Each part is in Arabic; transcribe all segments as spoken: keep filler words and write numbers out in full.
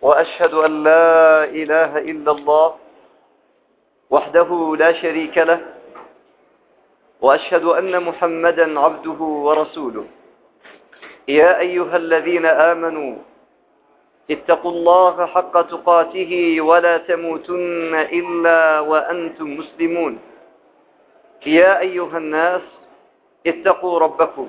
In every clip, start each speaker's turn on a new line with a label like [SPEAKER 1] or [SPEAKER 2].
[SPEAKER 1] وأشهد أن لا إله إلا الله وحده لا شريك له، وأشهد أن محمدا عبده ورسوله. يا أيها الذين آمنوا اتقوا الله حق تقاته ولا تموتن إلا وأنتم مسلمون. يا أيها الناس اتقوا ربكم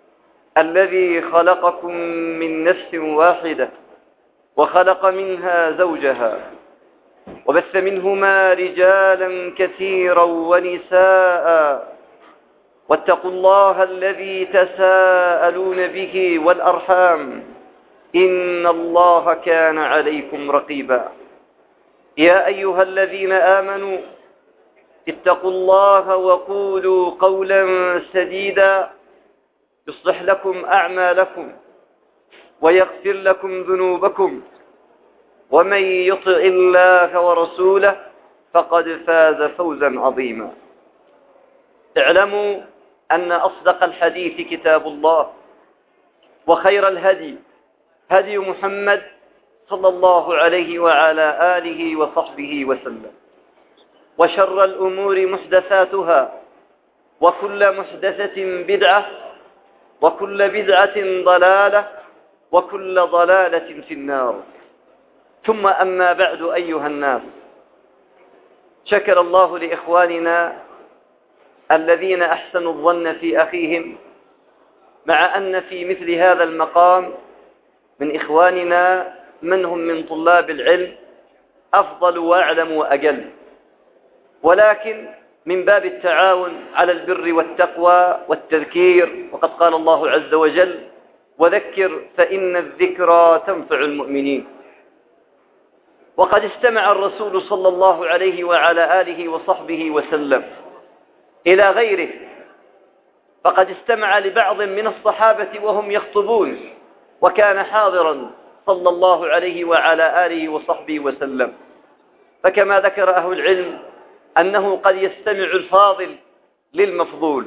[SPEAKER 1] الذي خلقكم من نفس واحدة وخلق منها زوجها وبث منهما رجالا كثيرا ونساء، واتقوا الله الذي تساءلون به والأرحام إن الله كان عليكم رقيبا. يا أيها الذين آمنوا اتقوا الله وقولوا قولا سديدا يصلح لكم أعمالكم ويغفر لكم ذنوبكم، ومن يطع الله ورسوله فقد فاز فوزا عظيما. اعلموا أن أصدق الحديث كتاب الله، وخير الهدي هدي محمد صلى الله عليه وعلى آله وصحبه وسلم، وشر الأمور محدثاتها، وكل محدثة بدعة، وكل بدعة ضلالة، وكل ضلالة في النار. ثم أما بعد أيها الناس، شكر الله لإخواننا الذين أحسنوا الظن في أخيهم، مع أن في مثل هذا المقام من إخواننا من هم من طلاب العلم أفضل وأعلم وأجل، ولكن من باب التعاون على البر والتقوى والتذكير، وقد قال الله عز وجل: وذكر فإن الذكرى تنفع المؤمنين. وقد استمع الرسول صلى الله عليه وعلى آله وصحبه وسلم إلى غيره، فقد استمع لبعض من الصحابة وهم يخطبون، وكان حاضرا صلى الله عليه وعلى آله وصحبه وسلم. فكما ذكر أهل العلم أنه قد يستمع الفاضل للمفضول.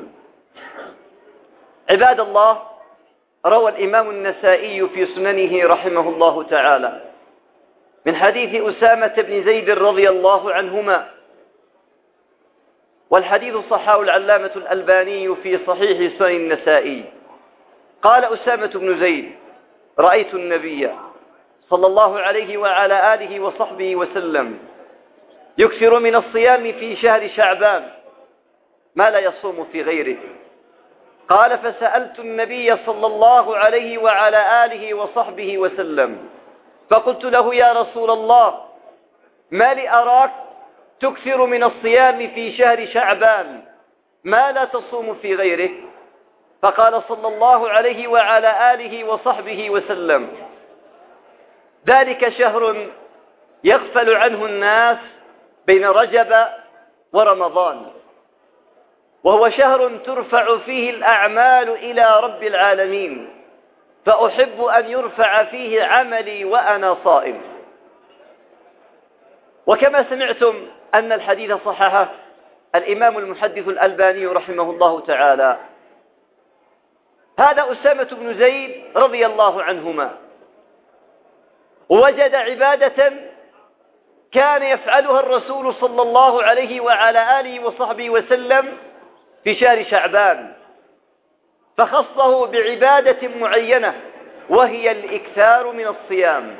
[SPEAKER 1] عباد الله، روى الإمام النسائي في سننه رحمه الله تعالى من حديث أسامة بن زيد رضي الله عنهما، والحديث صححه العلامة الألباني في صحيح سنن النسائي. قال أسامة بن زيد: رأيت النبي صلى الله عليه وعلى آله وصحبه وسلم يكثر من الصيام في شهر شعبان ما لا يصوم في غيره. قال: فسألت النبي صلى الله عليه وعلى آله وصحبه وسلم فقلت له: يا رسول الله، ما لي أراك تكثر من الصيام في شهر شعبان ما لا تصوم في غيره؟ فقال صلى الله عليه وعلى آله وصحبه وسلم: ذلك شهر يغفل عنه الناس بين رجب ورمضان، وهو شهر ترفع فيه الأعمال إلى رب العالمين، فأحب أن يرفع فيه عملي وأنا صائم. وكما سمعتم أن الحديث صححه الإمام المحدث الألباني رحمه الله تعالى. هذا أسامة بن زيد رضي الله عنهما وجد عبادة كان يفعلها الرسول صلى الله عليه وعلى آله وصحبه وسلم في شهر شعبان، فخصه بعبادة معينة، وهي الإكثار من الصيام.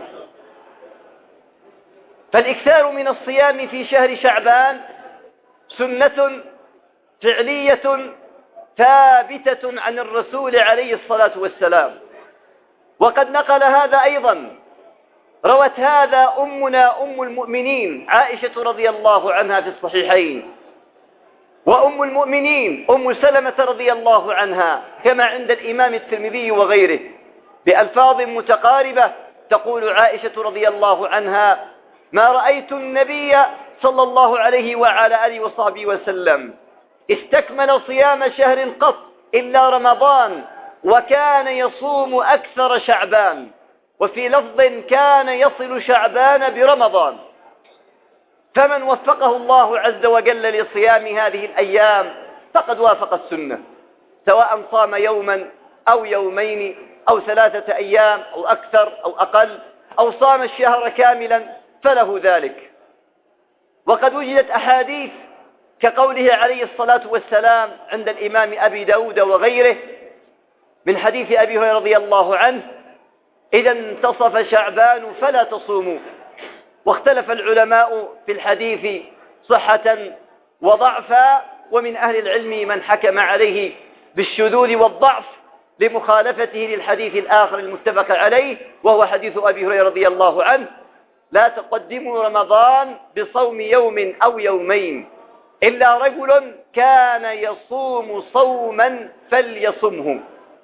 [SPEAKER 1] فالإكثار من الصيام في شهر شعبان سنة فعلية ثابتة عن الرسول عليه الصلاة والسلام. وقد نقل هذا أيضا، روت هذا أمنا أم المؤمنين عائشة رضي الله عنها في الصحيحين، وأم المؤمنين أم سلمة رضي الله عنها كما عند الإمام الترمذي وغيره بألفاظ متقاربة. تقول عائشة رضي الله عنها: ما رأيت النبي صلى الله عليه وعلى آله وصحبه وسلم استكمل صيام شهر قط إلا رمضان، وكان يصوم أكثر شعبان، وفي لفظ كان يصل شعبان برمضان. فمن وفقه الله عز وجل لصيام هذه الأيام فقد وافق السنة، سواء صام يوما أو يومين أو ثلاثة أيام أو أكثر أو أقل، أو صام الشهر كاملا فله ذلك. وقد وجدت أحاديث كقوله عليه الصلاة والسلام عند الإمام أبي داود وغيره من حديث أبي هريرة رضي الله عنه: إذا انتصف شعبان فلا تصوموا. واختلف العلماء في الحديث صحة وضعفا، ومن أهل العلم من حكم عليه بالشذوذ والضعف لمخالفته للحديث الآخر المتفق عليه، وهو حديث أبي هريرة رضي الله عنه: لا تقدموا رمضان بصوم يوم أو يومين إلا رجل كان يصوم صوما فليصمه.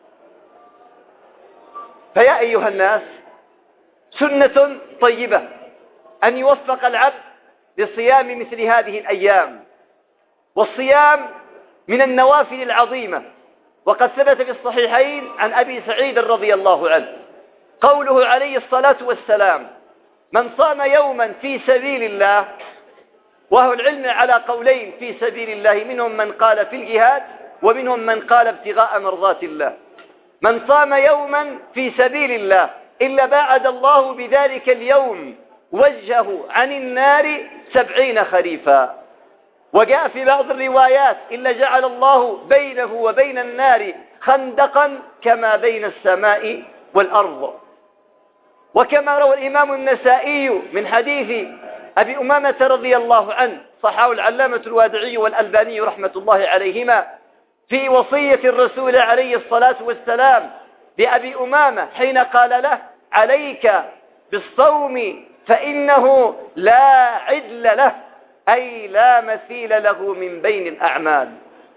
[SPEAKER 1] فيا أيها الناس، سنة طيبة أن يوفق العبد لصيام مثل هذه الأيام، والصيام من النوافل العظيمة. وقد ثبت في الصحيحين عن أبي سعيد رضي الله عنه قوله عليه الصلاة والسلام: من صام يوما في سبيل الله، وهو العلم على قولين في سبيل الله، منهم من قال في الجهاد ومنهم من قال ابتغاء مرضات الله. من صام يوما في سبيل الله إلا باعد الله بذلك اليوم وجهه عن النار سبعين خريفا. وجاء في بعض الروايات: إلا جعل الله بينه وبين النار خندقا كما بين السماء والأرض. وكما روى الإمام النسائي من حديث أبي أمامة رضي الله عنه، صححه العلامة الوادعي والألباني رحمة الله عليهما، في وصية الرسول عليه الصلاة والسلام لأبي أمامة حين قال له: عليك بالصوم فإنه لا عدل له، أي لا مثيل له من بين الأعمال.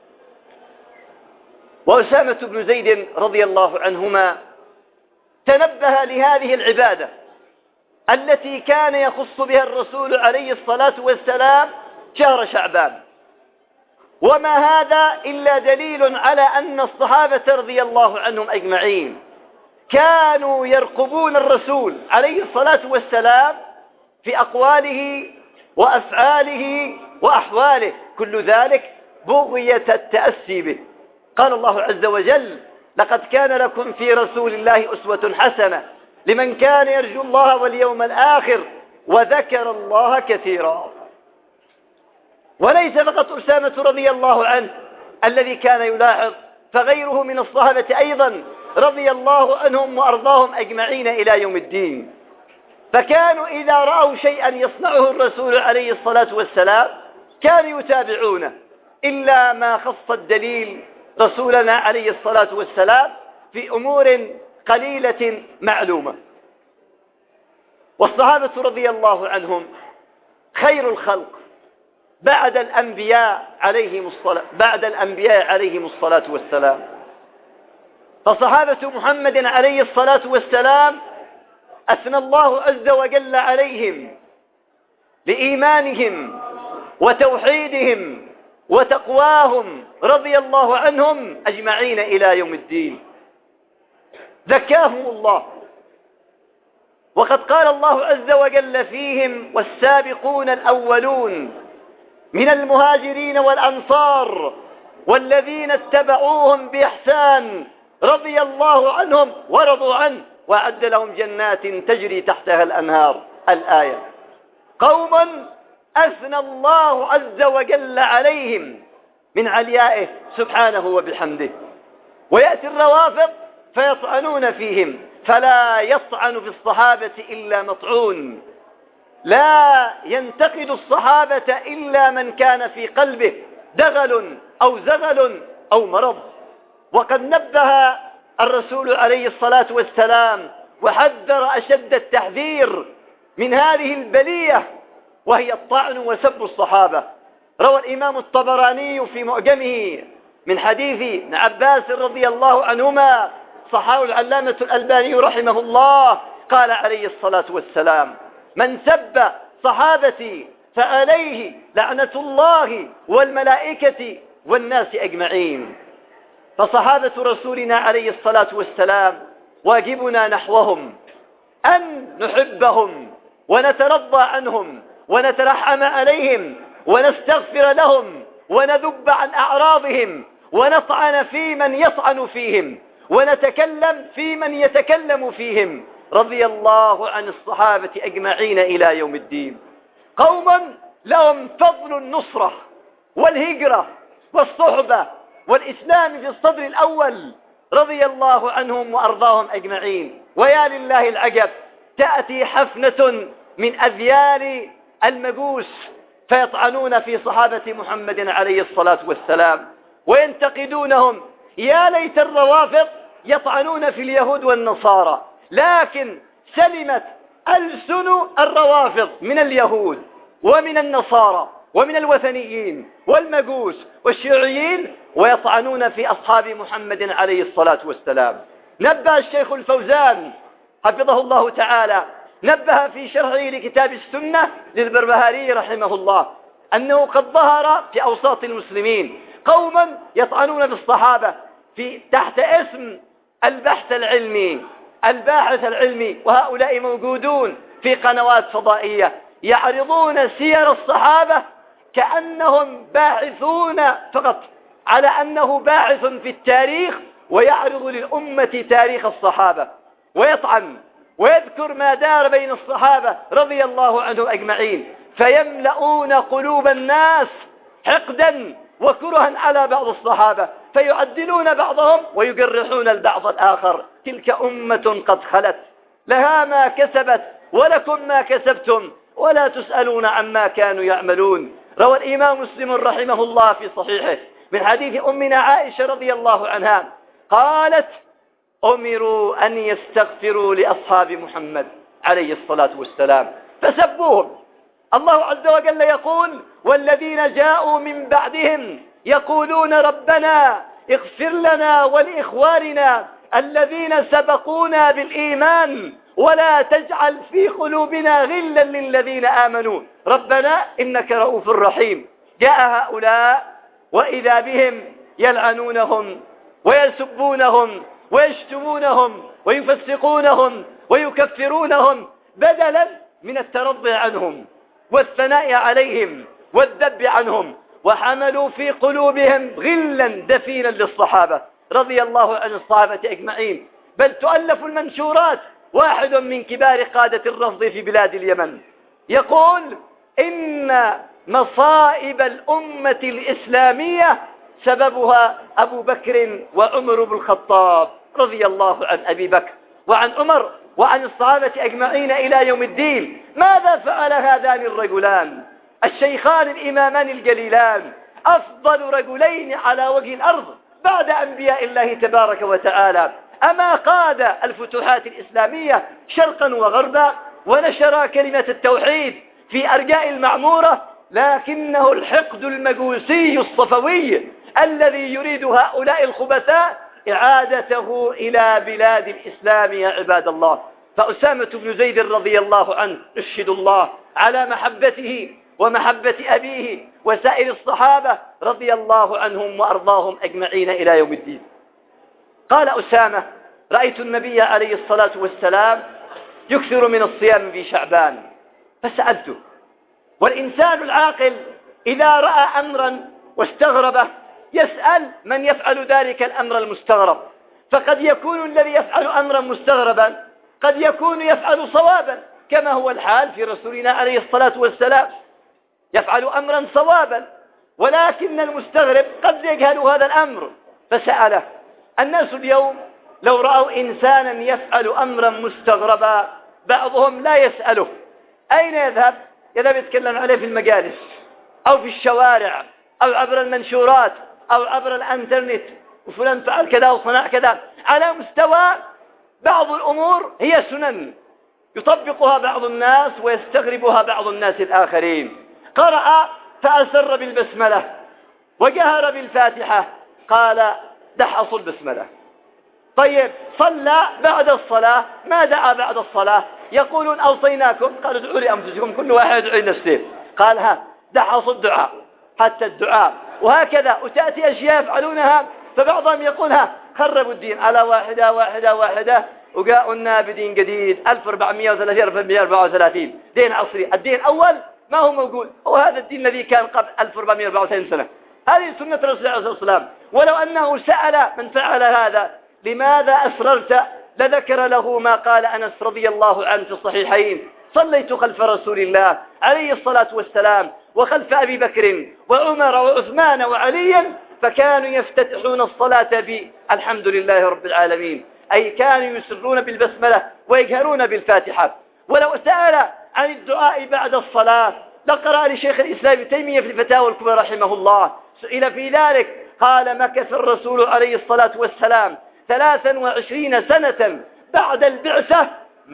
[SPEAKER 1] وأسامة بن زيد رضي الله عنهما تنبه لهذه العبادة التي كان يخص بها الرسول عليه الصلاة والسلام شهر شعبان. وما هذا إلا دليل على أن الصحابة رضي الله عنهم أجمعين كانوا يرقبون الرسول عليه الصلاة والسلام في أقواله وأفعاله وأحواله، كل ذلك بغية التأسي به. قال الله عز وجل: لقد كان لكم في رسول الله أسوة حسنة لمن كان يرجو الله واليوم الآخر وذكر الله كثيرا. وليس فقط أسامة رضي الله عنه الذي كان يلاحظ، فغيره من الصحابة أيضا رضي الله عنهم وأرضاهم أجمعين إلى يوم الدين. فكانوا إذا رأوا شيئا يصنعه الرسول عليه الصلاة والسلام كانوا يتابعونه، إلا ما خص الدليل رسولنا عليه الصلاة والسلام في أمور قليلة معلومة. والصحابة رضي الله عنهم خير الخلق بعد الأنبياء عليهم الصلاة بعد الأنبياء عليهم الصلاة والسلام. فصحابة محمد عليه الصلاة والسلام أثنى الله عز وجل عليهم لإيمانهم وتوحيدهم وتقواهم رضي الله عنهم أجمعين إلى يوم الدين. زكاهم الله، وقد قال الله عز وجل فيهم: والسابقون الأولون من المهاجرين والأنصار والذين اتبعوهم بإحسان رضي الله عنهم ورضوا عنه وأعد لهم جنات تجري تحتها الأنهار. الآية. قوم أثنى الله عز وجل عليهم من عليائه سبحانه وبحمده. ويأتي الروافض فيطعنون فيهم، فلا يطعن في الصحابة إلا مطعون، لا ينتقد الصحابة إلا من كان في قلبه دغل أو زغل أو مرض. وقد نبه الرسول عليه الصلاة والسلام وحذر أشد التحذير من هذه البلية، وهي الطعن وسب الصحابة. روى الإمام الطبراني في معجمه من حديث ابن عباس رضي الله عنهما، صححه العلامة الألباني رحمه الله، قال عليه الصلاة والسلام: من سب صحابتي فعليه لعنة الله والملائكة والناس أجمعين. فصحابة رسولنا عليه الصلاة والسلام واجبنا نحوهم أن نحبهم ونترضى عنهم ونترحم عليهم ونستغفر لهم ونذب عن أعراضهم ونطعن في من يطعن فيهم ونتكلم في من يتكلم فيهم، رضي الله عن الصحابة أجمعين إلى يوم الدين. قوما لهم فضل النصرة والهجرة والصحبة والإسلام في الصدر الأول، رضي الله عنهم وأرضاهم أجمعين. ويا لله العجب، تأتي حفنة من أذيال المجوس فيطعنون في صحابة محمد عليه الصلاة والسلام وينتقدونهم. يا ليت الروافض يطعنون في اليهود والنصارى، لكن سلمت ألسن الروافض من اليهود ومن النصارى ومن الوثنيين والمجوس والشيوعيين، ويطعنون في أصحاب محمد عليه الصلاة والسلام. نبه الشيخ الفوزان حفظه الله تعالى، نبه في شرحه لكتاب السنة للبربهاري رحمه الله أنه قد ظهر في أوساط المسلمين قوما يطعنون بالصحابة في تحت اسم البحث العلمي، الباحث العلمي، وهؤلاء موجودون في قنوات فضائية يعرضون سير الصحابة كأنهم باحثون فقط على أنه باحث في التاريخ، ويعرض للأمة تاريخ الصحابة ويطعن ويذكر ما دار بين الصحابة رضي الله عنهم أجمعين، فيملؤون قلوب الناس حقدا وكرها على بعض الصحابة، فيعدلون بعضهم ويجرحون البعض الآخر. تلك أمة قد خلت، لها ما كسبت ولكم ما كسبتم ولا تسألون عما كانوا يعملون. روى الإمام مسلم رحمه الله في صحيحه من حديث أمنا عائشة رضي الله عنها قالت: أمروا أن يستغفروا لأصحاب محمد عليه الصلاة والسلام فسبوهم. الله عز وجل يقول: والذين جاءوا من بعدهم يقولون ربنا اغفر لنا ولإخواننا الذين سبقونا بالإيمان ولا تجعل في قلوبنا غلا للذين آمنوا ربنا إنك رؤوف رحيم. جاء هؤلاء وإذا بهم يلعنونهم ويسبونهم ويشتمونهم ويفسقونهم ويكفرونهم بدلا من الترضي عنهم والثناء عليهم والذب عنهم، وحملوا في قلوبهم غلا دفينا للصحابة رضي الله عن الصحابة أجمعين. بل تؤلف المنشورات، واحد من كبار قادة الرفض في بلاد اليمن يقول: إن مصائب الأمة الإسلامية سببها أبو بكر وعمر بن الخطاب رضي الله عن أبي بكر وعن عمر وعن الصحابة أجمعين إلى يوم الدين. ماذا فعل هذان الرجلان الشيخان الإمامان الجليلان، أفضل رجلين على وجه الأرض بعد أنبياء الله تبارك وتعالى؟ أما قاد الفتوحات الإسلامية شرقا وغربا ونشر كلمة التوحيد في أرجاء المعمورة، لكنه الحقد المجوسي الصفوي الذي يريد هؤلاء الخبثاء إعادته إلى بلاد الإسلام يا عباد الله. فأسامة بن زيد رضي الله عنه نشهد الله على محبته ومحبة أبيه وسائر الصحابة رضي الله عنهم وأرضاهم أجمعين إلى يوم الدين. قال أسامة: رأيت النبي عليه الصلاة والسلام يكثر من الصيام في شعبان، فسألته. والإنسان العاقل إذا رأى أمرا واستغربه يسأل من يفعل ذلك الأمر المستغرب، فقد يكون الذي يفعل أمرا مستغربا قد يكون يفعل صوابا، كما هو الحال في رسولنا عليه الصلاة والسلام، يفعل أمرا صوابا، ولكن المستغرب قد يجهل هذا الأمر فسأله. الناس اليوم لو رأوا إنسانا يفعل أمرا مستغربا بعضهم لا يسأله أين يذهب؟ يذهب يتكلم عليه في المجالس أو في الشوارع أو عبر المنشورات أو عبر الانترنت، وفلان فعل كذا وصنع كذا، على مستوى بعض الأمور هي سنن يطبقها بعض الناس ويستغربها بعض الناس الآخرين. قرأ فأسر بالبسملة وجهر بالفاتحة، قال: دحصوا البسملة. طيب صلى بعد الصلاة، ما دعا بعد الصلاة؟ يقولون أوصيناكم، قالوا ادعوا لأنفسكم، كل واحد يدعو لنفسه. قال: ها دحصوا الدعاء، حتى الدعاء. وهكذا وتأتي أشياء يفعلونها، فبعضهم يقولها خربوا الدين على واحدة واحدة واحدة، وجاءوا لنا بدين جديد ألف وأربعمائة وثلاثين ألف وأربعمائة وأربعة وثلاثين دين عصري. الدين الأول ما هو موجود، هو هذا الدين الذي كان قبل ألف وأربعمائة وأربعة وثلاثين سنة. هذه سنة رسول الله عليه الصلاة والسلام. ولو أنه سأل من فعل هذا: لماذا أسررت لذكر له ما قال أنس رضي الله عنه في الصحيحين: صليت خلف رسول الله عليه الصلاة والسلام وخلف أبي بكر وعمر وعثمان وعليا فكانوا يفتتحون الصلاة بالحمد لله رب العالمين، أي كانوا يسرون بالبسملة ويجهرون بالفاتحة. ولو سأل عن الدعاء بعد الصلاة لقرأ لشيخ الإسلام ابن تيمية في الفتاوى الكبرى رحمه الله، سئل في ذلك قال: مكث الرسول عليه الصلاة والسلام ثلاثا وعشرين سنة بعد البعثة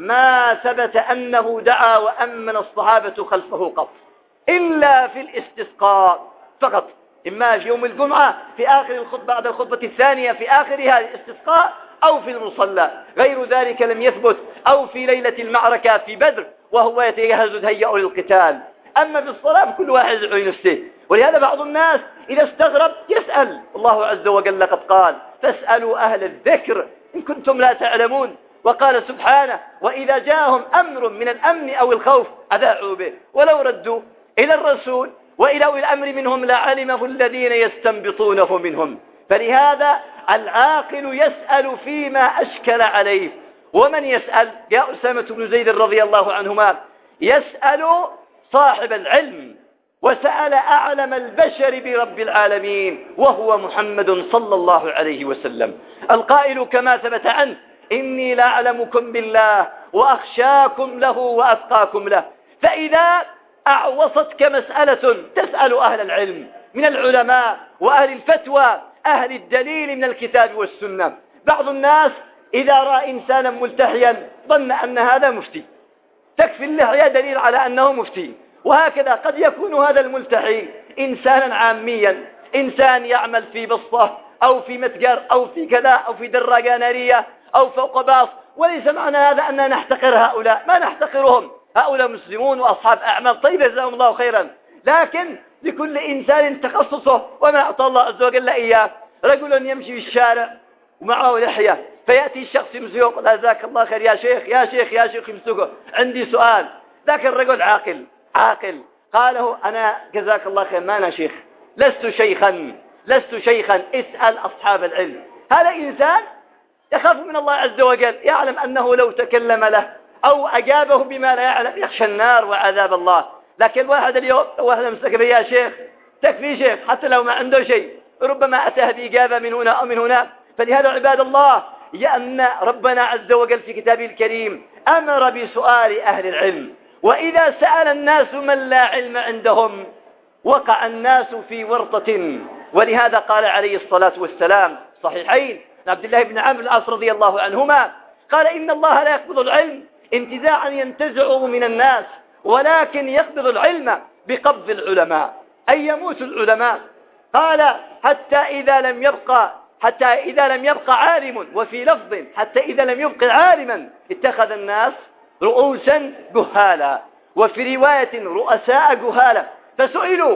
[SPEAKER 1] ما ثبت أنه دعا وأمن الصحابة خلفه قط إلا في الاستسقاء فقط، إما في يوم الجمعة في آخر الخطبة بعد الخطبة الثانية في آخرها الاستسقاء، أو في المصلى، غير ذلك لم يثبت، أو في ليلة المعركة في بدر وهو يتجهز يتهيأ للقتال. أما في الصلاة كل واحد يدعو لنفسه. ولهذا بعض الناس إذا استغرب يسأل، الله عز وجل قد قال: فاسألوا أهل الذكر إن كنتم لا تعلمون. وقال سبحانه: وإذا جاءهم أمر من الأمن أو الخوف أذاعوا به ولو ردوا إلى الرسول وإلى أولي الأمر منهم لعلمه الذين يستنبطونه منهم. فلهذا العاقل يسأل فيما أشكل عليه. ومن يسأل؟ يا أسامة بن زيد رضي الله عنهما يسأل صاحب العلم، وسأل أعلم البشر برب العالمين وهو محمد صلى الله عليه وسلم، القائل كما ثبت عنه: إني لأعلمكم بالله وأخشاكم له وأتقاكم له. فإذا أعوصتك مسألة تسأل أهل العلم من العلماء وأهل الفتوى أهل الدليل من الكتاب والسنة. بعض الناس إذا رأى إنسانا ملتحيا ظن أن هذا مفتي، تكفي اللحية دليل على أنه مفتي. وهكذا قد يكون هذا الملتحي إنسانا عاميا، إنسان يعمل في بسطة أو في متجر أو في كذا أو في دراجة نارية أو فوق باص، وليس معنى هذا أننا نحتقر هؤلاء، ما نحتقرهم، هؤلاء مسلمون وأصحاب أعمال طيبة جزاهم الله خيرا. لكن لكل إنسان تخصصه، وما أعطى الله عز وجل إياه. رجل يمشي في الشارع ومعه لحية فيأتي الشخص يمسكه يقول: جزاك الله خير يا شيخ يا شيخ يا شيخ، يمسكه: عندي سؤال. ذاك الرجل عاقل عاقل قاله: أنا جزاك الله خير ما أنا شيخ، لست شيخا لست شيخا اسأل أصحاب العلم. هذا إنسان يخاف من الله عز وجل، يعلم أنه لو تكلم له أو أجابه بما لا يعلم يخشى النار وعذاب الله. لكن واحد اليوم واحد مسك به: يا شيخ، تكفي شيخ، حتى لو ما عنده شيء ربما أتاه بإجابة من هنا أو من هنا. فلهذا عباد الله لأن ربنا عز وجل في كتابه الكريم أمر بسؤال أهل العلم، وإذا سأل الناس من لا علم عندهم وقع الناس في ورطة. ولهذا قال عليه الصلاة والسلام صحيحين عبد الله بن عمرو العاص رضي الله عنهما قال: إن الله لا يقبض العلم انتزاعا ينتزعه من الناس، ولكن يقبض العلم بقبض العلماء، أي يموت العلماء. قال: حتى إذا لم يبقى حتى إذا لم يبقى عالم، وفي لفظ: حتى إذا لم يبقى عالما اتخذ الناس رؤوسا جهالا، وفي رواية رؤساء جهالا، فسئلوا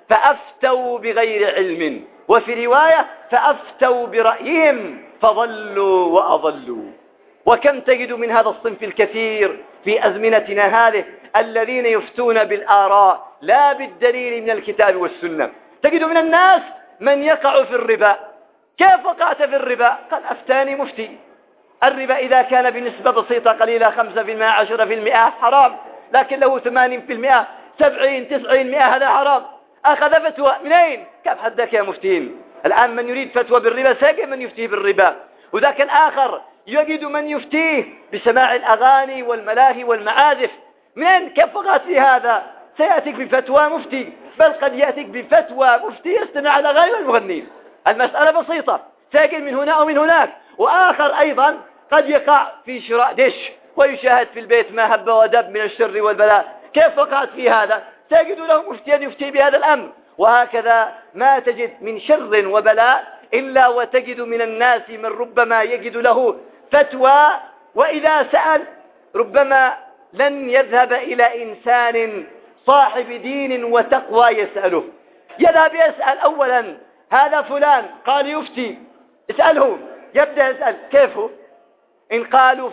[SPEAKER 1] فأفتوا بغير علم، وفي رواية فأفتوا برأيهم فضلوا وأضلوا. وكم تجد من هذا الصنف الكثير في أزمنتنا هذه الذين يفتون بالآراء لا بالدليل من الكتاب والسنة. تجد من الناس من يقع في الربا. كيف وقعت في الربا؟ قال: أفتاني مفتي. الربا إذا كان بنسبة بسيطة قليلة خمسة بالمئة عشرة بالمئة حرام، لكن له ثمانين بالمئة سبعين تسعين مئة هذا حرام. أخذ فتوى منين؟ كيف حدك يا مفتين؟ الآن من يريد فتوى بالربا ساقي من يفتيه بالربا، وذاك الآخر يجد من يفتيه بسماع الأغاني والملاهي والمعازف. منين؟ كيف وقعت في هذا؟ سيأتيك بفتوى مفتي، بل قد يأتيك بفتوى مفتي يستمع الأغاني والمغنين. المسألة بسيطة، ساكن من هنا أو من هناك. وآخر أيضا قد يقع في شراء دش ويشاهد في البيت ما هب ودب من الشر والبلاء. كيف وقعت في هذا؟ تجد له مفتيا يفتي بهذا الأمر. وهكذا ما تجد من شر وبلاء إلا وتجد من الناس من ربما يجد له فتوى، وإذا سأل ربما لن يذهب إلى إنسان صاحب دين وتقوى يسأله، يذهب يسأل أولا: هذا فلان قال يفتي، اسأله. يبدأ يسأل: كيف هو؟ إن قالوا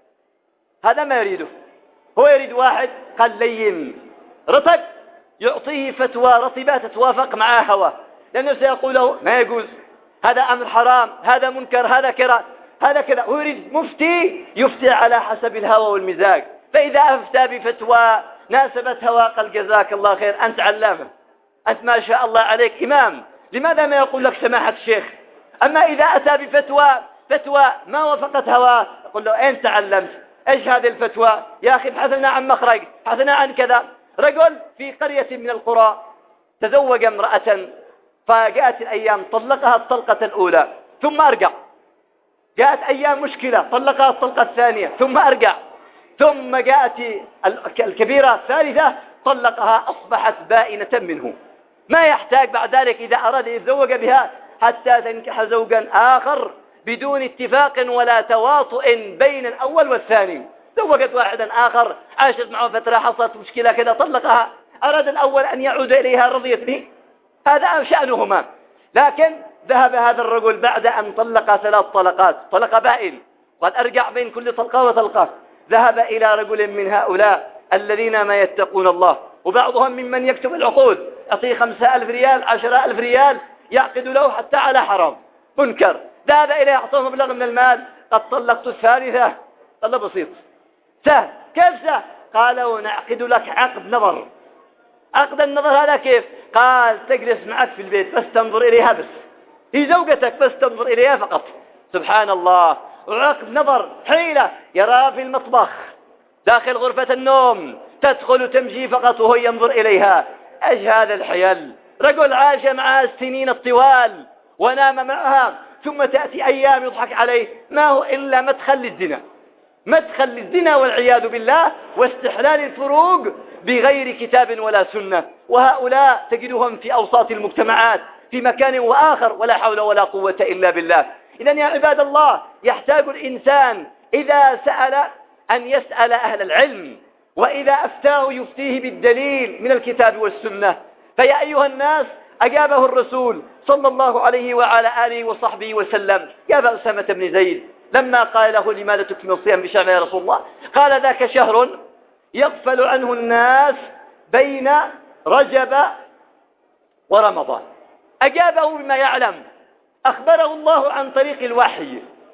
[SPEAKER 1] هذا ما يريده، هو يريد واحد قال لين رطب يعطيه فتوى رطبة تتوافق مع هواه، لأنه سيقول له ما يجوز، هذا أمر حرام، هذا منكر، هذا كراهة. هذا كذا. ويريد مفتي يفتي على حسب الهوى والمزاج، فإذا أفتى بفتوى ناسبت هوا قال جزاك الله خير، أنت علامة، أنت ما شاء الله عليك إمام، لماذا ما يقول لك سماحة الشيخ؟ أما إذا أتى بفتوى فتوى ما وافقت هواه يقول له أين تعلمت؟ إيش هذه الفتوى؟ يا أخي ابحثنا عن مخرج، ابحثنا عن كذا. رجل في قرية من القرى تزوج امرأة، فجاءت الأيام طلقها الطلقة الأولى ثم أرجع، جاءت أيام مشكلة طلقها الطلقة الثانية ثم أرجع، ثم جاءت الكبيرة الثالثة طلقها، أصبحت بائنة منه. ما يحتاج بعد ذلك إذا أراد يتزوج بها حتى تنكح زوجا آخر بدون اتفاق ولا تواطؤ بين الأول والثاني. زوجت واحدا آخر، عاشت معه فترة، حصلت مشكلة كذا طلقها، أراد الأول أن يعود إليها، رضيت به، هذا شأنهما. لكن ذهب هذا الرجل بعد أن طلق ثلاث طلقات، طلق بائن، قد أرجع بين كل طلقة وطلقة، ذهب إلى رجل من هؤلاء الذين ما يتقون الله، وبعضهم ممن يكتب العقود، يعطيه خمسة ألف ريال، عشرة ألف ريال، يعقد له حتى على حرام منكر. ذهب إليه أعطاه مبلغ من المال، قد طلقت الثالثة. قال له بسيط سهل. كيف سهل؟ قالوا نعقد لك عقد نظر. عقد النظر هذا كيف؟ قال تجلس معك في البيت بس تنظر إليها، بس هي زوجتك بس تنظر إليها فقط. سبحان الله. وعقد نظر حيلة، يرى في المطبخ داخل غرفة النوم، تدخل تمشي فقط وهو ينظر إليها. ايش هذا الحيل؟ رجل عاش معها السنين الطوال ونام معها، ثم تأتي أيام يضحك عليه، ما هو إلا مدخل للزنا، مدخل للزنا والعياذ بالله، واستحلال الفروج بغير كتاب ولا سنة. وهؤلاء تجدهم في أوساط المجتمعات في مكان وآخر، ولا حول ولا قوة إلا بالله. إذن يا عباد الله، يحتاج الإنسان إذا سأل أن يسأل أهل العلم، وإذا أفتاه يفتيه بالدليل من الكتاب والسنة. فيا أيها الناس، أجابه الرسول صلى الله عليه وعلى آله وصحبه وسلم. يا أبا أسامة بن زيد لما قال له لماذا تكمل الصيام بشهر يا رسول الله؟ قال ذاك شهر يغفل عنه الناس بين رجب ورمضان. أجابه بما يعلم، أخبره الله عن طريق الوحي.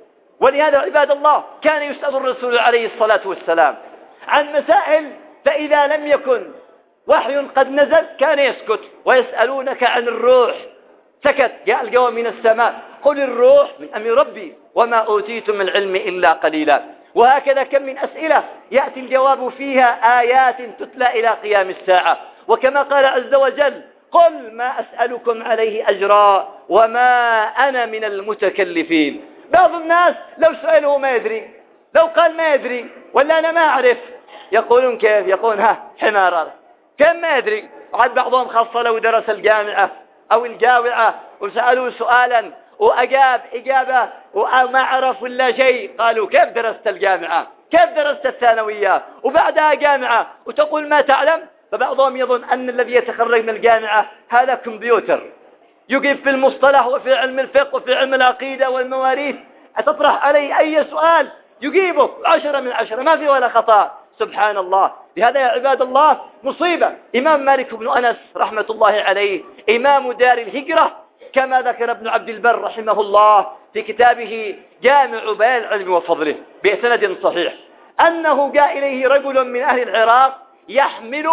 [SPEAKER 1] ولهذا عباد الله كان يسأل الرسول عليه الصلاة والسلام عن مسائل، فإذا لم يكن وحي قد نزل كان يسكت. ويسألونك عن الروح، سكت، جاء الجواب من السماء، قل الروح من أمر ربي وما أوتيتم من العلم إلا قليلا. وهكذا كم من أسئلة يأتي الجواب فيها آيات تتلى إلى قيام الساعة. وكما قال عز وجل قل ما أسألكم عليه أجرا وما أنا من المتكلفين. بعض الناس لو سأله ما يدري، لو قال ما يدري ولا أنا ما أعرف، يقولون كيف؟ يقولون ها حمار، كم ما يدري. وعد بعضهم خاصة لو درس الجامعة أو الجامعة وسألوا سؤالا وأجاب إجابة وما عرف ولا شيء، قالوا كيف درست الجامعة؟ كيف درست الثانوية وبعدها جامعة وتقول ما تعلم؟ فبعضهم يظن أن الذي يتخرج من الجامعة هذا كمبيوتر يجيب في المصطلح وفي علم الفقه وفي علم العقيدة والمواريث، أتطرح عليه أي سؤال يجيبه عشرة من عشرة، ما في ولا خطأ. سبحان الله. لهذا يا عباد الله مصيبة. إمام مالك بن أنس رحمة الله عليه إمام دار الهجرة، كما ذكر ابن عبد البر رحمه الله في كتابه جامع بيان العلم وفضله بسند صحيح، أنه جاء إليه رجل من أهل العراق يحمل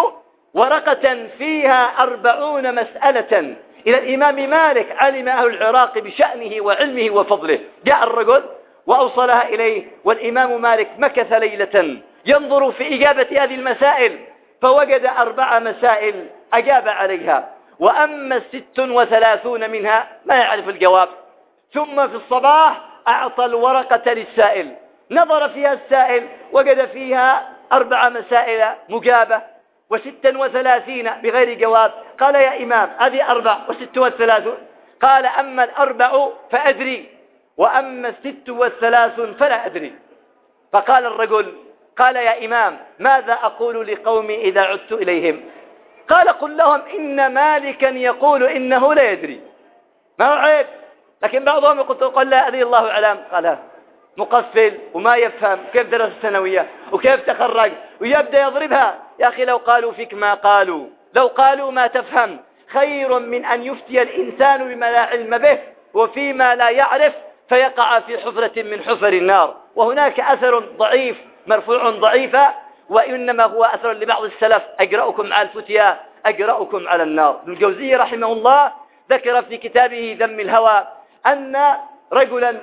[SPEAKER 1] ورقة فيها أربعون مسألة إلى الإمام مالك. علم أهل العراق بشأنه وعلمه وفضله. جاء الرجل وأوصلها إليه، والإمام مالك مكث ليلة ينظر في إجابة هذه المسائل، فوجد أربع مسائل أجاب عليها، وأما الست وثلاثون منها ما يعرف الجواب. ثم في الصباح أعطى الورقة للسائل، نظر فيها السائل وجد فيها أربع مسائل مجابة وست وثلاثين بغير جواب. قال يا إمام هذه أربع وست وثلاثون؟ قال أما الأربع فأدري، وأما الست والثلاثون فلا أدري. فقال الرجل قال يا إمام ماذا أقول لقومي إذا عدت إليهم؟ قال قل لهم إن مالكا يقول إنه لا يدري. ما هو عيب، لكن بعضهم يقول قال لا أدري الله أعلم. قال مقفل وما يفهم كيف درس الثانوية وكيف تخرج ويبدأ يضربها. يا أخي لو قالوا فيك ما قالوا، لو قالوا ما تفهم، خير من أن يفتي الإنسان بما لا علم به وفيما لا يعرف فيقع في حفرة من حفر النار. وهناك أثر ضعيف مرفوع ضعيفا، وإنما هو أثر لبعض السلف: أجرأكم على الفتيا أجرأكم على النار. ابن الجوزي رحمه الله ذكر في كتابه ذم الهوى أن رجلا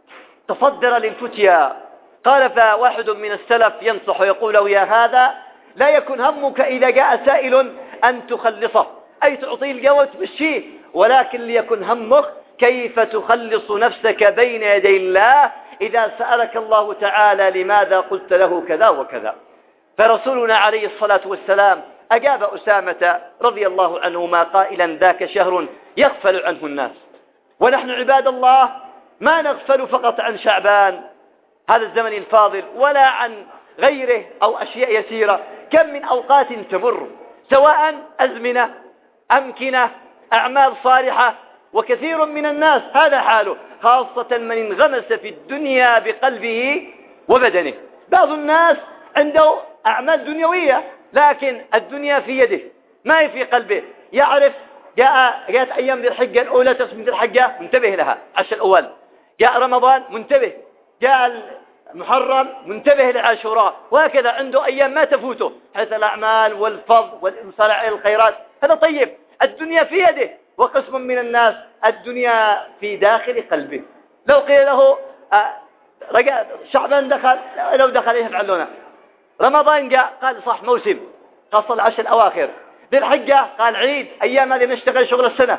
[SPEAKER 1] تصدر للفتيا، قال فواحد من السلف ينصح ويقول له: يا هذا، لا يكن همك إذا جاء سائل أن تخلصه، أي تعطيه الجواب وتمشيه، ولكن ليكن همك كيف تخلص نفسك بين يدي الله إذا سألك الله تعالى لماذا قلت له كذا وكذا. فرسولنا عليه الصلاة والسلام أجاب أسامة رضي الله عنهما قائلا: ذاك شهر يغفل عنه الناس. ونحن عباد الله ما نغفل فقط عن شعبان هذا الزمن الفاضل، ولا عن غيره أو أشياء يسيرة. كم من أوقات تمر، سواء أزمنة، أمكنة، أعمال صالحة، وكثير من الناس هذا حاله، خاصة من انغمس في الدنيا بقلبه وبدنه. بعض الناس عنده أعمال دنيوية، لكن الدنيا في يده ما هي في قلبه. يعرف جاء جاءت أيام ذي الحجة الأولى، تسمى ذي الحجة، منتبه لها، عشر الأول. جاء رمضان منتبه، جاء المحرم منتبه لعاشوراء، وهكذا عنده أيام ما تفوته، حيث الأعمال والفضل والمصالح إلى الخيرات. هذا طيب، الدنيا في يده. وقسم من الناس الدنيا في داخل قلبه. لو قيل له رجع شعبان دخل، لو دخل يفعلونه. رمضان جاء قال صح موسم، خاصة العشر الأواخر. ذي الحجة قال عيد، أيام هذه نشتغل شغل السنة.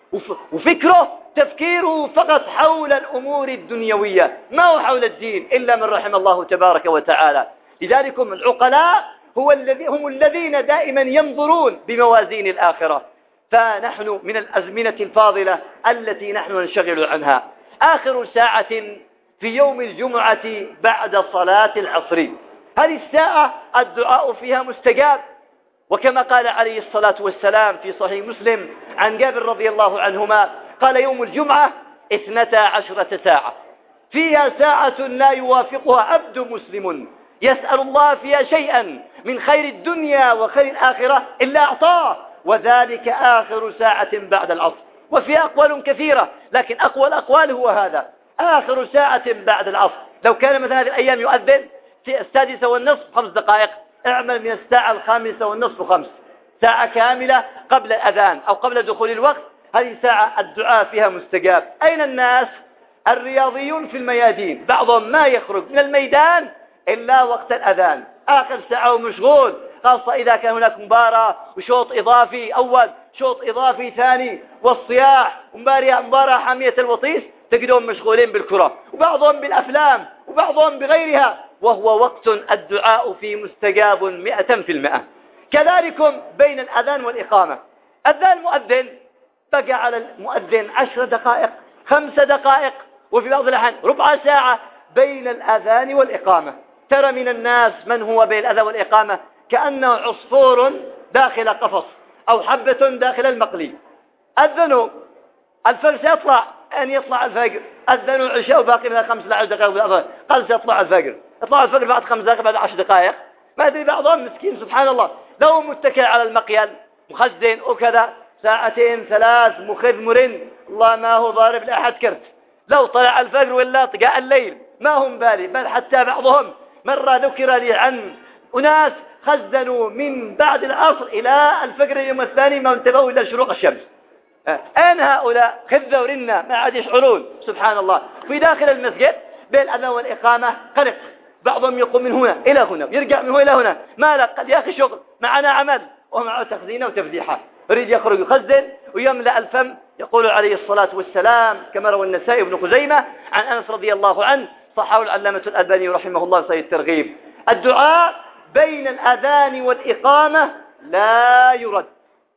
[SPEAKER 1] وفكره تفكيره فقط حول الأمور الدنيوية، ما هو حول الدين، إلا من رحم الله تبارك وتعالى. لذلك العقلاء هو الذي هم الذين دائما ينظرون بموازين الآخرة. فنحن من الأزمنة الفاضلة التي نحن ننشغل عنها. آخر ساعة في يوم الجمعة بعد صلاة العصر، هذه الساعة الدعاء فيها مستجاب، وكما قال عليه الصلاة والسلام في صحيح مسلم عن جابر رضي الله عنهما قال: يوم الجمعة اثنتا عشرة ساعة، فيها ساعة لا يوافقها عبد مسلم يسأل الله فيها شيئا من خير الدنيا وخير الآخرة إلا أعطاه، وذلك آخر ساعة بعد العصر. وفيها أقوال كثيرة، لكن أقوى الأقوال هو هذا: آخر ساعة بعد العصر. لو كان مثلا هذه الأيام يؤذن في السادسة والنصف خمس دقائق، اعمل من الساعة الخامسة والنصف خمس، ساعة كاملة قبل الأذان أو قبل دخول الوقت. هذه ساعة الدعاء فيها مستجاب. أين الناس؟ الرياضيون في الميادين، بعضهم ما يخرج من الميدان إلا وقت الأذان، آخر ساعة ومشغول، خاصة إذا كان هناك مباراة وشوط إضافي أول، شوط إضافي ثاني، والصياح، مباراة حامية الوطيس، تجدهم مشغولين بالكرة، وبعضهم بالأفلام، وبعضهم بغيرها، وهو وقت الدعاء فيه مستجاب مئة في المئة. كذلك بين الأذان والإقامة، أذان مؤذن بقى على المؤذن عشر دقائق، خمس دقائق، وفي بعض الأحيان ربع ساعة بين الأذان والإقامة. ترى من الناس من هو بين الأذان والإقامة كأنه عصفور داخل قفص أو حبة داخل المقلي. أذنوا الفجر سيطلع، أن يطلع الفجر، أذنوا العشاء وباقي منها خمس لعشر دقائق، قال سيطلع الفجر، يطلع الفجر بعد خمس دقائق، بعد عشر دقائق، ما أدري. بعضهم مسكين سبحان الله لو متكئ على المقيل مخزن وكذا ساعتين ثلاث مخذ مرن، الله ما هو ضارب لأحد كرت. لو طلع الفجر ولا طقاء الليل ما هم بالي. بل حتى بعضهم مرة ذكر لي عن أناس خزنوا من بعد العصر إلى الفجر اليوم الثاني ما انتبهوا إلى شروق الشمس. أين هؤلاء؟ خذوا ورنا ما عاد يشعرون. سبحان الله. في داخل المسجد بين الأذان والإقامة قلق، بعضهم يقوم من هنا إلى هنا ويرجع من هنا إلى هنا، ما لك قد يا أخي شغل معنا عمل، ومعه تخزينه وتفزيحه، يريد يخرج يخزن ويملأ الفم. يقول عليه الصلاة والسلام كما روى النسائي بن خزيمة عن أنس رضي الله عنه، صححه العلامة الألباني رحمه الله في صحيح الترغيب: الدعاء بين الأذان والإقامة لا يرد.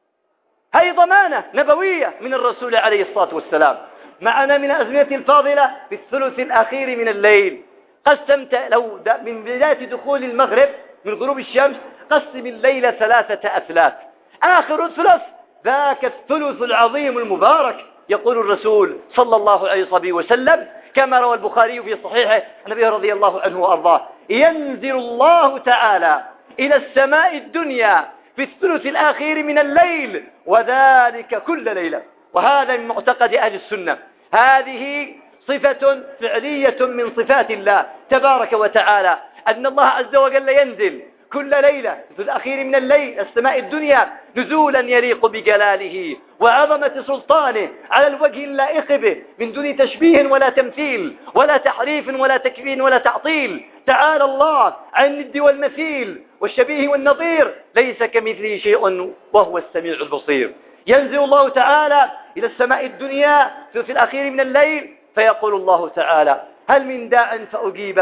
[SPEAKER 1] هي ضمانة نبوية من الرسول عليه الصلاة والسلام. معنا من الأزمنة الفاضلة في الثلث الأخير من الليل، قسمت لو من بداية دخول المغرب من غروب الشمس قسم الليل ثلاثة أثلاث، آخر الثلث ذاك الثلث العظيم المبارك. يقول الرسول صلى الله عليه وسلم كما روى البخاري في صحيحه عن أبي رضي الله عنه وأرضاه: ينزل الله تعالى إلى السماء الدنيا في الثلث الأخير من الليل، وذلك كل ليلة. وهذا من معتقد أهل السنة. هذه صفة فعلية من صفات الله تبارك وتعالى، أن الله عز وجل ينزل كل ليلة في الأخير من الليل السماء الدنيا نزولا يليق بجلاله وعظمة سلطانه على الوجه اللائق به من دون تشبيه ولا تمثيل ولا تحريف ولا تكفير ولا تعطيل. تعالى الله عن الند والمثيل والشبيه والنظير، ليس كمثله شيء وهو السميع البصير. ينزل الله تعالى إلى السماء الدنيا في الأخير من الليل فيقول الله تعالى: هل من داع فأجيبه،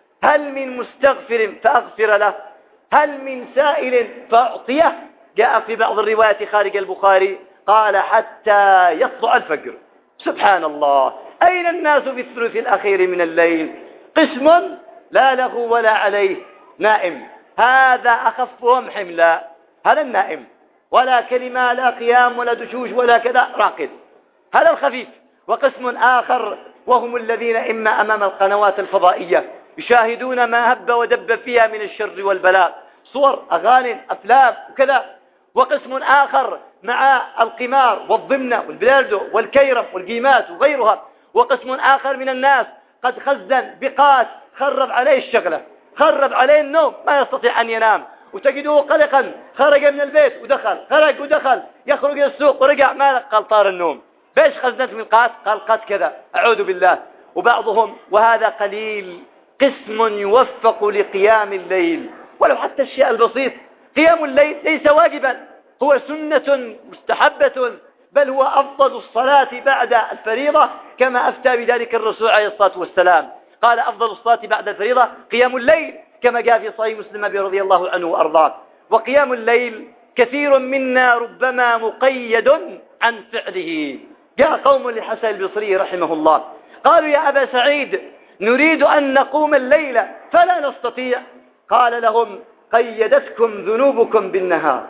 [SPEAKER 1] هل من مستغفر فأغفر له، هل من سائل فأعطيه. جاء في بعض الروايات خارج البخاري قال: حتى يطلع الفجر. سبحان الله، أين الناس في الثلث الأخير من الليل؟ قسم لا له ولا عليه، نائم، هذا أخفهم حملا، هذا النائم، ولا كلمة، لا قيام ولا دشوش ولا كذا، راقد، هذا الخفيف. وقسم آخر وهم الذين إما أمام القنوات الفضائية يشاهدون ما هب ودب فيها من الشر والبلاء، صور، أغاني، أفلام وكذا. وقسم آخر مع القمار والضمنة والبلاردو والكيرم والجيمات وغيرها. وقسم آخر من الناس قد خزن بقاس، خرب عليه الشغلة، خرب عليه النوم، ما يستطيع أن ينام، وتجده قلقا، خرج من البيت ودخل، خرج ودخل، يخرج إلى السوق ورجع، ما قال طار النوم. بيش خزنت من قاس؟ قال قاس كذا، أعوذ بالله. وبعضهم، وهذا قليل، قسم يوفق لقيام الليل ولو حتى الشيء البسيط. قيام الليل ليس واجبا، هو سنة مستحبة، بل هو أفضل الصلاة بعد الفريضة، كما أفتى بذلك الرسول عليه الصلاة والسلام، قال: أفضل الصلاة بعد الفريضة قيام الليل، كما جاء في صحيح مسلم رضي الله عنه وأرضاه. وقيام الليل كثير منا ربما مقيد عن فعله. جاء قوم لحسن البصري رحمه الله قالوا: يا أبا سعيد، نريد أن نقوم الليل فلا نستطيع. قال لهم: قيدتكم ذنوبكم بالنهار.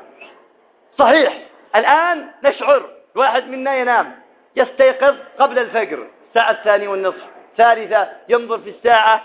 [SPEAKER 1] صحيح، الآن نشعر واحد منا ينام، يستيقظ قبل الفجر، الساعة الثانية والنصف، ثالثة، ينظر في الساعة،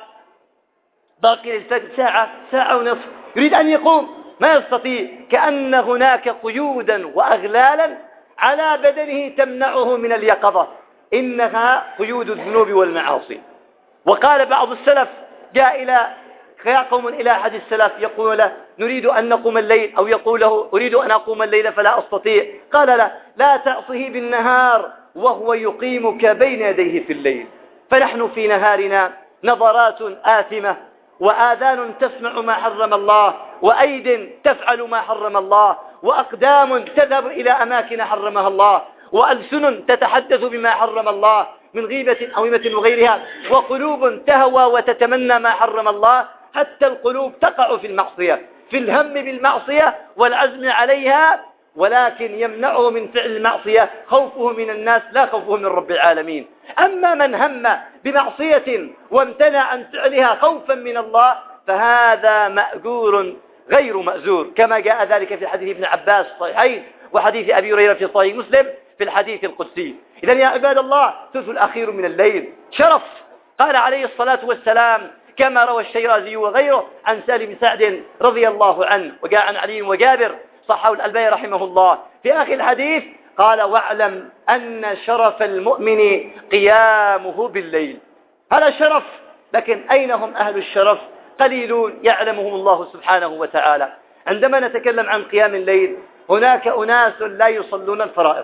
[SPEAKER 1] باقي للفجر ساعة، ساعة ونصف، يريد أن يقوم ما يستطيع، كأن هناك قيودا وأغلالا على بدنه تمنعه من اليقظة، إنها قيود الذنوب والمعاصي. وقال بعض السلف، جاء إلى قوم إلى أحد السلف يقول له: نريد أن نقوم الليل، أو يقول له: أريد أن أقوم الليل فلا أستطيع. قال له: لا تعصه بالنهار وهو يقيمك بين يديه في الليل. فنحن في نهارنا نظرات آثمة، وآذان تسمع ما حرم الله، وأيد تفعل ما حرم الله، وأقدام تذهب إلى أماكن حرمها الله، وألسن تتحدث بما حرم الله من غيبة أو همة وغيرها، وقلوب تهوى وتتمنى ما حرم الله، حتى القلوب تقع في المعصية، في الهم بالمعصية والعزم عليها، ولكن يمنعه من فعل المعصية خوفه من الناس لا خوفه من رب العالمين. أما من هم بمعصية وامتنع عن فعلها خوفا من الله فهذا مأجور غير مأزور، كما جاء ذلك في حديث ابن عباس الصحيحين وحديث أبي هريرة في صحيح مسلم في الحديث القدسي. إذن يا عباد الله، ثلث الأخير من الليل شرف. قال عليه الصلاة والسلام كما روى الشيرازي وغيره عن سالم بن سعد رضي الله عنه، وجاء عن علي وجابر، صححه الألباني رحمه الله في آخر الحديث، قال: واعلم أن شرف المؤمن قيامه بالليل. هذا شرف، لكن أين هم أهل الشرف؟ قليلون يعلمهم الله سبحانه وتعالى. عندما نتكلم عن قيام الليل، هناك أناس لا يصلون الفرائض،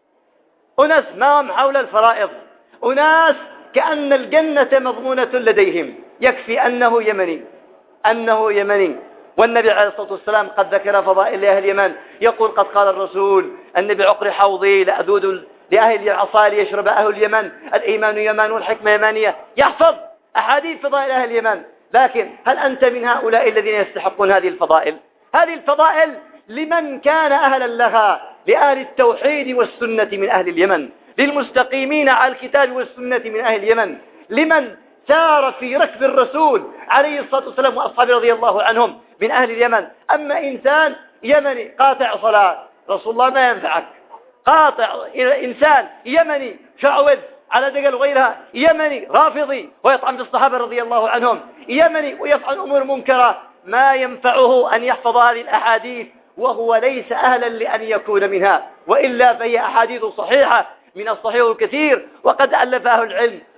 [SPEAKER 1] أناس ما هم حول الفرائض، أناس كأن الجنة مضمونة لديهم، يكفي أنه يمني، أنه يمني. والنبي عليه الصلاة والسلام قد ذكر فضائل لأهل اليمن، يقول: قد قال الرسول: النبي عقر حوضي لأذود لأهل العصا ليشرب أهل اليمن، الإيمان يمان والحكمة يمانية. يحفظ أحاديث فضائل أهل اليمن، لكن هل أنت من هؤلاء الذين يستحقون هذه الفضائل؟ هذه الفضائل لمن كان أهلا لها، لأهل التوحيد والسنة من أهل اليمن، للمستقيمين على الكتاب والسنة من أهل اليمن، لمن سار في ركب الرسول عليه الصلاة والسلام وأصحابه رضي الله عنهم من أهل اليمن. أما إنسان يمني قاطع صلاة، رسول الله ما ينفعك. قاطع إنسان يمني شعوذ على دقل غيرها، يمني رافضي ويطعن بالصحابة رضي الله عنهم، يمني ويفعل أمور منكرة، ما ينفعه أن يحفظ هذه الأحاديث وهو ليس أهلا لأن يكون منها، وإلا فهي أحاديث صحيحة من الصحيح الكثير، وقد ألف أهل العلم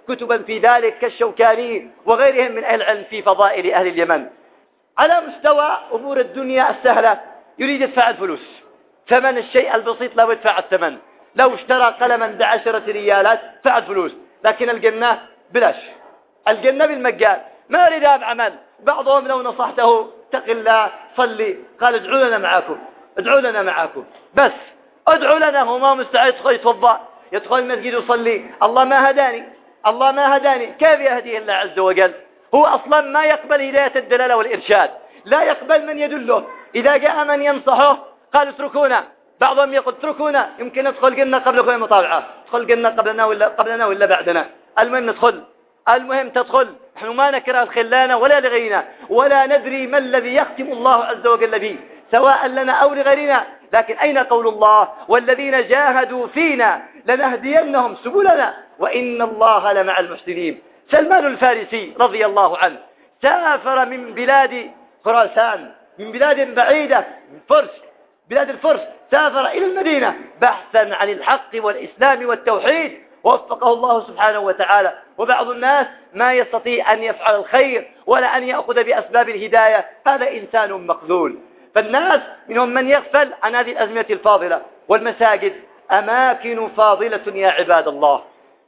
[SPEAKER 1] كتبا في ذلك كالشوكاني وغيرهم من أهل العلم في فضائل أهل اليمن. على مستوى أمور الدنيا السهلة يريد يدفع الفلوس، ثمن الشيء البسيط لو يدفع الثمن، لو اشترى قلما بعشرة ريالات دفع الفلوس، لكن الجنة بلاش، الجنة بالمجان، ما ردها بعمل. بعضهم لو نصحته اتق الله صلي، قال ادعوا لنا معاكم، ادعوا لنا معاكم، بس ادعوا لنا. هو ما مستعد يدخل يتوضا، يدخل المسجد يصلي، الله ما هداني، الله ما هداني، كيف يهديه الله عز وجل؟ هو أصلا ما يقبل هداية الدلالة والإرشاد، لا يقبل من يدله. إذا جاء من ينصحه قال اتركونا، بعضهم يقول اتركونا، يمكن ندخل الجنة قبلكم المطاوعة، ندخل الجنة قبلنا ولا قبلنا ولا بعدنا، المهم ندخل، المهم تدخل. نحن ما نكره الخلانة ولا لغيرنا، ولا ندري ما الذي يختم الله عز وجل به، سواء لنا أو لغيرنا. لكن أين قول الله والذين جاهدوا فينا لنهدينهم سبلنا وإن الله لمع المحسنين؟ سلمان الفارسي رضي الله عنه سافر من بلاد خراسان، من بلاد بعيدة، من فرس، بلاد الفرس، سافر إلى المدينة بحثا عن الحق والإسلام والتوحيد، ووفقه الله سبحانه وتعالى. وبعض الناس ما يستطيع أن يفعل الخير ولا أن يأخذ بأسباب الهداية، هذا إنسان مخذول. فالناس منهم من يغفل عن هذه الأزمنة الفاضلة. والمساجد أماكن فاضلة يا عباد الله،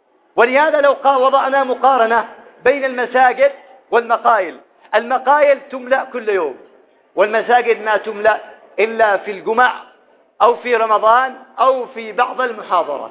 [SPEAKER 1] ولهذا لو وضعنا مقارنة بين المساجد والمقايل، المقايل تملأ كل يوم، والمساجد ما تملأ إلا في الجمع أو في رمضان أو في بعض المحاضرات،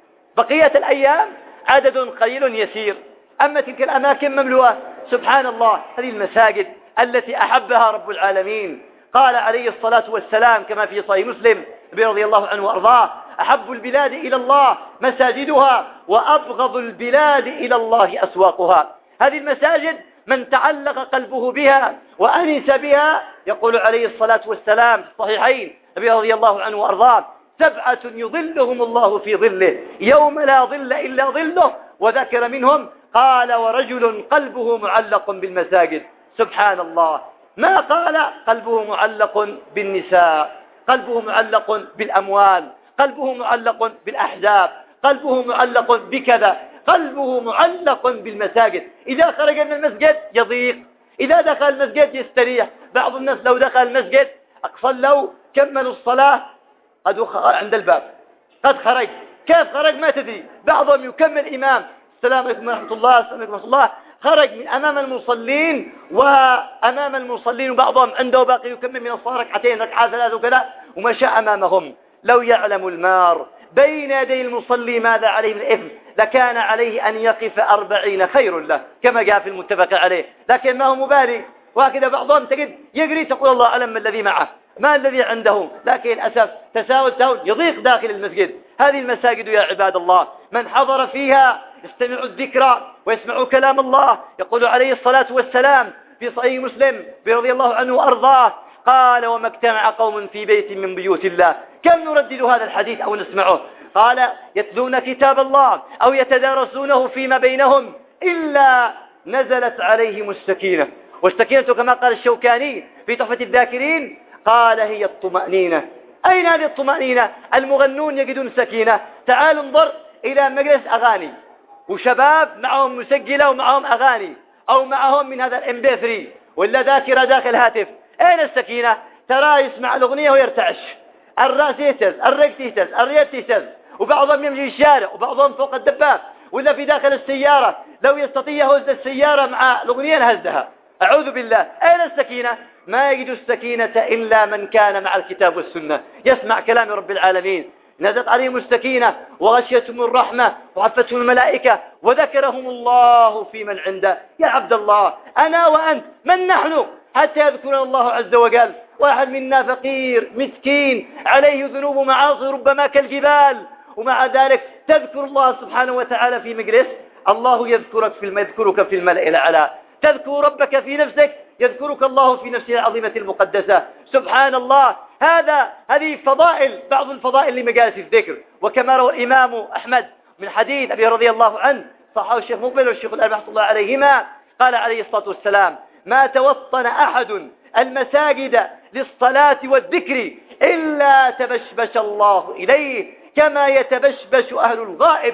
[SPEAKER 1] بقية الأيام عدد قليل يسير. أما تلك الأماكن مملوءة. سبحان الله، هذه المساجد التي أحبها رب العالمين، قال عليه الصلاة والسلام كما في صحيح مسلم رضي الله عنه وأرضاه: أحب البلاد إلى الله مساجدها وأبغض البلاد إلى الله أسواقها. هذه المساجد من تعلق قلبه بها وأنس بها، يقول عليه الصلاة والسلام في الصحيحين رضي الله عنه وأرضاه: سبعة يظلهم الله في ظله يوم لا ظل إلا ظله، وذكر منهم قال: ورجل قلبه معلق بالمساجد. سبحان الله، ما قال قلبه معلق بالنساء، قلبه معلق بالأموال، قلبه معلق بالأحزاب، قلبه معلق بكذا، قلبه معلق بالمساجد. إذا خرج من المسجد يضيق، إذا دخل المسجد يستريح. بعض الناس لو دخل المسجد صلوا كملوا الصلاة قد عند الباب قد خرج، كيف خرج ما تدري. بعضهم يكمل إمام السلام عليكم ورحمة الله، السلام عليكم ورحمة الله، خرج من أمام المصلين وأمام المصلين، وبعضهم عنده باقي يكمل من الصلاة ركعتين ركعة ثلاثة وكذا ومشى أمامهم. لو يعلم المار بين يدي المصلي ماذا عليه من الإثم لكان عليه أن يقف أربعين خير له، كما جاء في المتفق عليه، لكن ما هو مبالي. وهكذا بعضهم تجد يجري تقول الله أعلم ما الذي معه، ما الذي عنده، لكن للأسف تساهل تساهل يضيق داخل المسجد. هذه المساجد يا عباد الله من حضر فيها يستمع الذكرى ويسمع كلام الله. يقول عليه الصلاة والسلام في صحيح مسلم رضي الله عنه وأرضاه قال: وما اجتمع قوم في بيت من بيوت الله. كم نردد هذا الحديث أو نسمعه؟ قال: يتلون كتاب الله أو يتدارسونه فيما بينهم إلا نزلت عليهم السكينة. والسكينة كما قال الشوكاني في تحفة الذاكرين قال: هي الطمأنينة. أين هذه الطمأنينة؟ المغنون يجدون سكينة. تعالوا انظر إلى مجلس أغاني وشباب معهم مسجلة ومعهم أغاني أو معهم من هذا الام بي ثلاثة ولا ذاكرة داخل هاتف، أين السكينة؟ ترى يسمع الأغنية ويرتعش، الرأس يهتز، الرجل يهتز، الريد يهتز، وبعضهم يمشي الشارع وبعضهم فوق الدباب ولا في داخل السيارة، لو يستطيع يهز السيارة مع الأغنية لهزها. أعوذ بالله، أين السكينة؟ ما يجد السكينة إلا من كان مع الكتاب والسنة يسمع كلام رب العالمين. نزلت عليهم السكينة وغشيتهم الرحمة وعفتهم الملائكة وذكرهم الله في من عنده. يا عبد الله، أنا وأنت من نحن حتى يذكرنا الله عز وجل؟ واحد منا فقير مسكين عليه ذنوب ومعاصي ربما كالجبال، ومع ذلك تذكر الله سبحانه وتعالى في مجلس، الله يذكرك في يذكرك في الملأ الأعلى. تذكر ربك في نفسك يذكرك الله في نفسه العظيمة المقدسة. سبحان الله، هذا هذه فضائل، بعض الفضائل لمجالس الذكر. وكما روى الإمام أحمد من حديث أبي رضي الله عنه صححه الشيخ مقبل والشيخ الألباني رحمة الله عليهما قال عليه الصلاة والسلام: ما توطن أحد المساجد للصلاة والذكر إلا تبشبش الله إليه كما يتبشبش أهل الغائب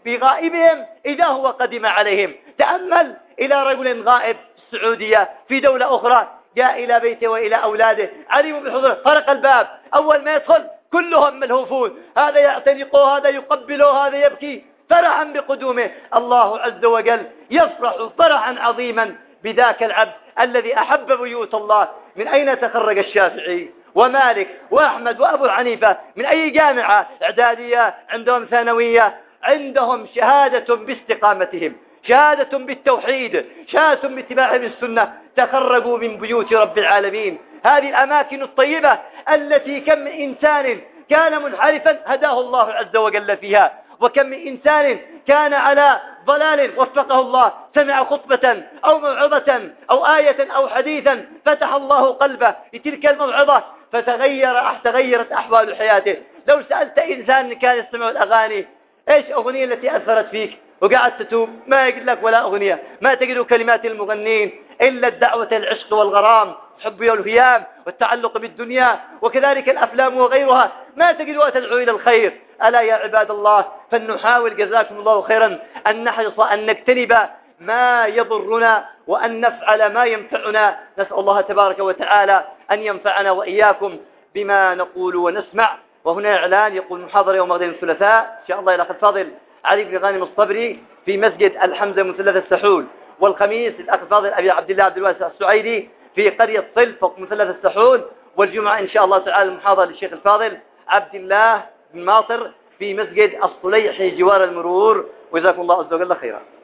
[SPEAKER 2] في غائبهم إذا هو قدم عليهم. تأمل إلى رجل غائب في السعودية في دولة أخرى، جاء إلى بيته وإلى أولاده، علموا بالحضور، طرق الباب، أول ما يدخل كلهم ملهوفون، هذا يعتنقه، هذا يقبله، هذا يبكي فرحا بقدومه. الله عز وجل يفرح فرحا عظيما بذاك العبد الذي أحب بيوت الله. من أين تخرج الشافعي ومالك وأحمد وأبو حنيفة؟ من أي جامعة؟ إعدادية، عندهم ثانوية، عندهم شهادة باستقامتهم، شهادة بالتوحيد، شهادة باتباعهم السنة، تخرجوا من بيوت رب العالمين. هذه الأماكن الطيبة التي كم من إنسان كان منحرفا هداه الله عز وجل فيها، وكم من إنسان كان على ضلال وفقه الله، سمع خطبة أو موعظة أو آية أو حديثا فتح الله قلبه لتلك الموعظة فتغير تغيرت أحوال حياته. لو سألت إنسان كان يستمع الأغاني إيش أغنية التي أثرت فيك وقعدت تتوب، ما يقول لك ولا أغنية، ما تجد كلمات المغنين إلا الدعوة العشق والغرام، حب والهيام والتعلق بالدنيا، وكذلك الأفلام وغيرها، ما تجدها تدعو إلى الخير. ألا يا عباد الله، فلنحاول جزاكم الله خيرا أن نحرص أن نجتنب ما يضرنا وأن نفعل ما ينفعنا. نسأل الله تبارك وتعالى أن ينفعنا وإياكم بما نقول ونسمع. وهنا إعلان، يقول محاضرة يوم غد الثلاثاء إن شاء الله إلى أخ فاضل علي بن غانم الصبري في مسجد الحمزة مثلث السحول، والخميس الأخ فاضل أبي عبد الله عبد الواسع السعيدي في قرية صل فوق مثلث السحول، والجمعة إن شاء الله تعالى المحاضرة للشيخ الفاضل عبد الله بن ماطر في مسجد الصليحي جوار المرور. وجزاكم الله عز وجل خيرا.